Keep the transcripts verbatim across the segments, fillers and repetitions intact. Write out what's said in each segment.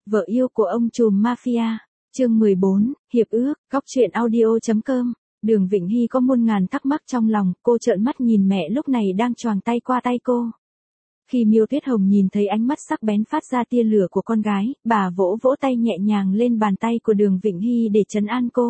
Vợ yêu của ông trùm mafia, chương mười bốn, hiệp ước, góc truyện audio chấm com. Đường Vịnh Hy có muôn ngàn thắc mắc trong lòng, cô trợn mắt nhìn mẹ lúc này đang choàng tay qua tay cô. Khi Miêu Tuyết Hồng nhìn thấy ánh mắt sắc bén phát ra tia lửa của con gái, bà vỗ vỗ tay nhẹ nhàng lên bàn tay của Đường Vịnh Hy để trấn an cô.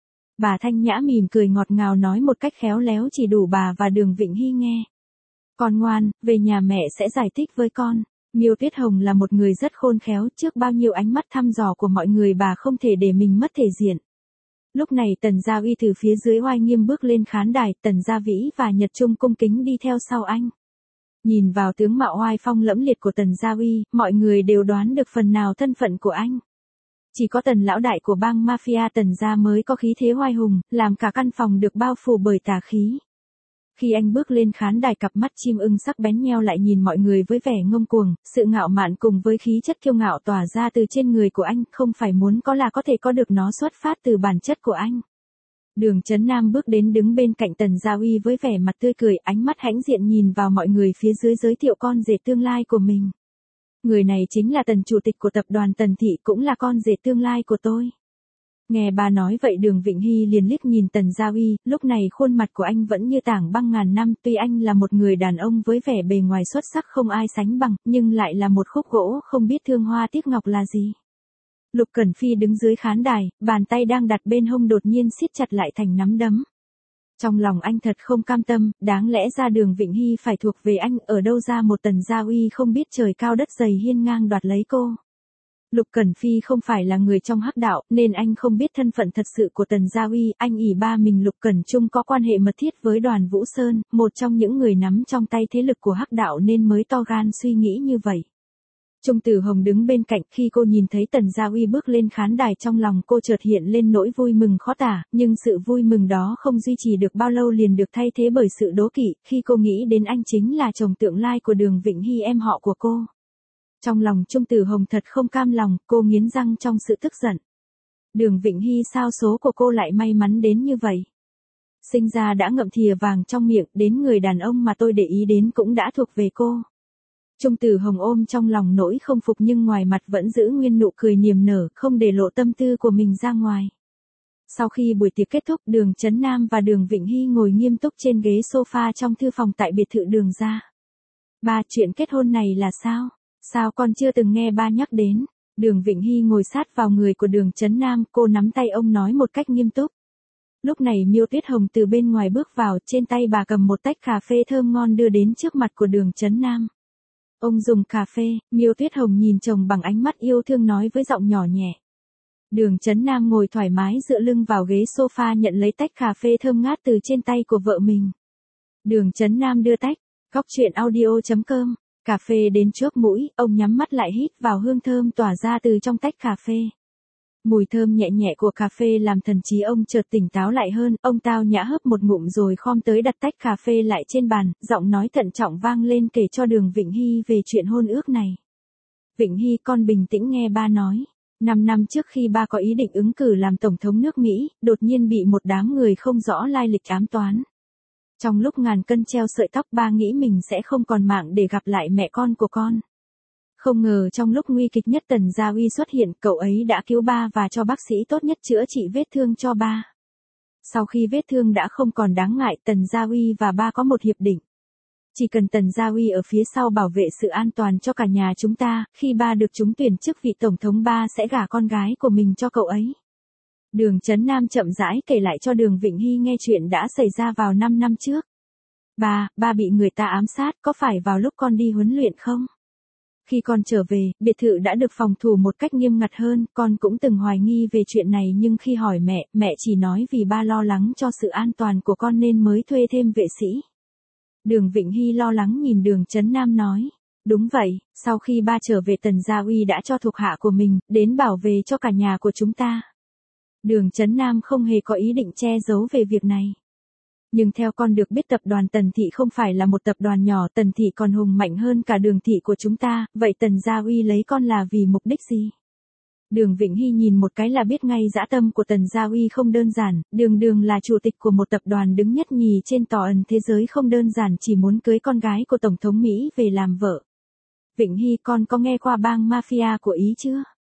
Bà Thanh Nhã mỉm cười ngọt ngào nói một cách khéo léo chỉ đủ bà và Đường Vịnh Hy nghe. Con ngoan, về nhà mẹ sẽ giải thích với con. Miêu Tuyết Hồng là một người rất khôn khéo, trước bao nhiêu ánh mắt thăm dò của mọi người bà không thể để mình mất thể diện. Lúc này Tần Gia Uy từ phía dưới oai nghiêm bước lên khán đài, Tần Gia Vĩ và Nhật Trung cung kính đi theo sau anh. Nhìn vào tướng mạo oai phong lẫm liệt của Tần Gia Uy, mọi người đều đoán được phần nào thân phận của anh. Chỉ có Tần lão đại của bang mafia Tần Gia mới có khí thế oai hùng, làm cả căn phòng được bao phủ bởi tà khí. Khi anh bước lên khán đài, cặp mắt chim ưng sắc bén nheo lại nhìn mọi người với vẻ ngông cuồng, sự ngạo mạn cùng với khí chất kiêu ngạo tỏa ra từ trên người của anh, không phải muốn có là có thể có được, nó xuất phát từ bản chất của anh. Đường Chấn Nam bước đến đứng bên cạnh Tần Gia Uy với vẻ mặt tươi cười, ánh mắt hãnh diện nhìn vào mọi người phía dưới giới thiệu con rể tương lai của mình. Người này chính là Tần chủ tịch của tập đoàn Tần Thị, cũng là con rể tương lai của tôi. Nghe bà nói vậy Đường Vịnh Hy liền liếc nhìn Tần Gia Uy, lúc này khuôn mặt của anh vẫn như tảng băng ngàn năm, tuy anh là một người đàn ông với vẻ bề ngoài xuất sắc không ai sánh bằng, nhưng lại là một khúc gỗ không biết thương hoa tiếc ngọc là gì. Lục Cẩn Phi đứng dưới khán đài, bàn tay đang đặt bên hông đột nhiên siết chặt lại thành nắm đấm. Trong lòng anh thật không cam tâm, đáng lẽ ra Đường Vịnh Hy phải thuộc về anh, ở đâu ra một Tần Gia Uy không biết trời cao đất dày hiên ngang đoạt lấy cô. Lục Cẩn Phi không phải là người trong hắc đạo, nên anh không biết thân phận thật sự của Tần Gia Uy, anh ỷ ba mình Lục Cẩn Trung có quan hệ mật thiết với Đoàn Vũ Sơn, một trong những người nắm trong tay thế lực của hắc đạo nên mới to gan suy nghĩ như vậy. Trung Tử Hồng đứng bên cạnh, khi cô nhìn thấy Tần Gia Uy bước lên khán đài trong lòng cô chợt hiện lên nỗi vui mừng khó tả, nhưng sự vui mừng đó không duy trì được bao lâu liền được thay thế bởi sự đố kỵ, khi cô nghĩ đến anh chính là chồng tương lai của Đường Vịnh Hy, em họ của cô. Trong lòng Trung Tử Hồng thật không cam lòng, cô nghiến răng trong sự tức giận. Đường Vịnh Hy sao số của cô lại may mắn đến như vậy? Sinh ra đã ngậm thìa vàng trong miệng, đến người đàn ông mà tôi để ý đến cũng đã thuộc về cô. Trung Tử Hồng ôm trong lòng nỗi không phục nhưng ngoài mặt vẫn giữ nguyên nụ cười niềm nở, không để lộ tâm tư của mình ra ngoài. Sau khi buổi tiệc kết thúc, Đường Chấn Nam và Đường Vịnh Hy ngồi nghiêm túc trên ghế sofa trong thư phòng tại biệt thự Đường gia. Ba, chuyện kết hôn này là sao? Sao con chưa từng nghe ba nhắc đến? Đường Vịnh Hy ngồi sát vào người của Đường Chấn Nam, cô nắm tay ông nói một cách nghiêm túc. Lúc này Miêu Tuyết Hồng từ bên ngoài bước vào, trên tay bà cầm một tách cà phê thơm ngon đưa đến trước mặt của Đường Chấn Nam. Ông dùng cà phê, Miêu Tuyết Hồng nhìn chồng bằng ánh mắt yêu thương nói với giọng nhỏ nhẹ. Đường Chấn Nam ngồi thoải mái dựa lưng vào ghế sofa nhận lấy tách cà phê thơm ngát từ trên tay của vợ mình. Đường Chấn Nam đưa tách, góc truyện audio chấm com. Cà phê đến trước mũi, ông nhắm mắt lại hít vào hương thơm tỏa ra từ trong tách cà phê. Mùi thơm nhẹ nhẹ của cà phê làm thần trí ông chợt tỉnh táo lại hơn, ông tao nhã hớp một ngụm rồi khom tới đặt tách cà phê lại trên bàn, giọng nói thận trọng vang lên kể cho Đường Vịnh Hy về chuyện hôn ước này. Vịnh Hy, con bình tĩnh nghe ba nói. Năm năm trước khi ba có ý định ứng cử làm tổng thống nước Mỹ, đột nhiên bị một đám người không rõ lai lịch ám toán. Trong lúc ngàn cân treo sợi tóc ba nghĩ mình sẽ không còn mạng để gặp lại mẹ con của con. Không ngờ trong lúc nguy kịch nhất Tần Gia Uy xuất hiện, cậu ấy đã cứu ba và cho bác sĩ tốt nhất chữa trị vết thương cho ba. Sau khi vết thương đã không còn đáng ngại, Tần Gia Uy và ba có một hiệp định. Chỉ cần Tần Gia Uy ở phía sau bảo vệ sự an toàn cho cả nhà chúng ta, khi ba được trúng tuyển chức vị tổng thống ba sẽ gả con gái của mình cho cậu ấy. Đường Chấn Nam chậm rãi kể lại cho Đường Vịnh Hy nghe chuyện đã xảy ra vào năm năm trước. Ba, ba bị người ta ám sát, có phải vào lúc con đi huấn luyện không? Khi con trở về, biệt thự đã được phòng thủ một cách nghiêm ngặt hơn, con cũng từng hoài nghi về chuyện này nhưng khi hỏi mẹ, mẹ chỉ nói vì ba lo lắng cho sự an toàn của con nên mới thuê thêm vệ sĩ. Đường Vịnh Hy lo lắng nhìn Đường Chấn Nam nói. Đúng vậy, sau khi ba trở về Tần Gia Uy đã cho thuộc hạ của mình, đến bảo vệ cho cả nhà của chúng ta. Đường Chấn Nam không hề có ý định che giấu về việc này. Nhưng theo con được biết tập đoàn Tần Thị không phải là một tập đoàn nhỏ, Tần Thị còn hùng mạnh hơn cả Đường Thị của chúng ta, vậy Tần Gia Uy lấy con là vì mục đích gì? Đường Vịnh Hy nhìn một cái là biết ngay dã tâm của Tần Gia Uy không đơn giản, đường đường là chủ tịch của một tập đoàn đứng nhất nhì trên tòa ẩn thế giới không đơn giản chỉ muốn cưới con gái của Tổng thống Mỹ về làm vợ. Vịnh Hy, con có nghe qua bang mafia của Ý chưa?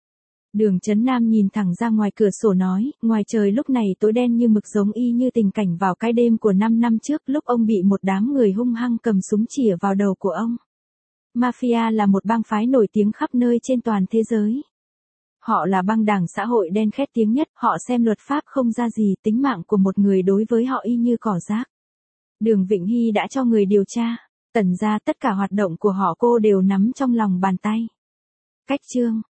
Đường Chấn Nam nhìn thẳng ra ngoài cửa sổ nói, ngoài trời lúc này tối đen như mực giống y như tình cảnh vào cái đêm của năm năm trước lúc ông bị một đám người hung hăng cầm súng chĩa vào đầu của ông. Mafia là một bang phái nổi tiếng khắp nơi trên toàn thế giới. Họ là băng đảng xã hội đen khét tiếng nhất, họ xem luật pháp không ra gì, tính mạng của một người đối với họ y như cỏ rác. Đường Vịnh Hy đã cho người điều tra, tẩn ra tất cả hoạt động của họ cô đều nắm trong lòng bàn tay. Cách chương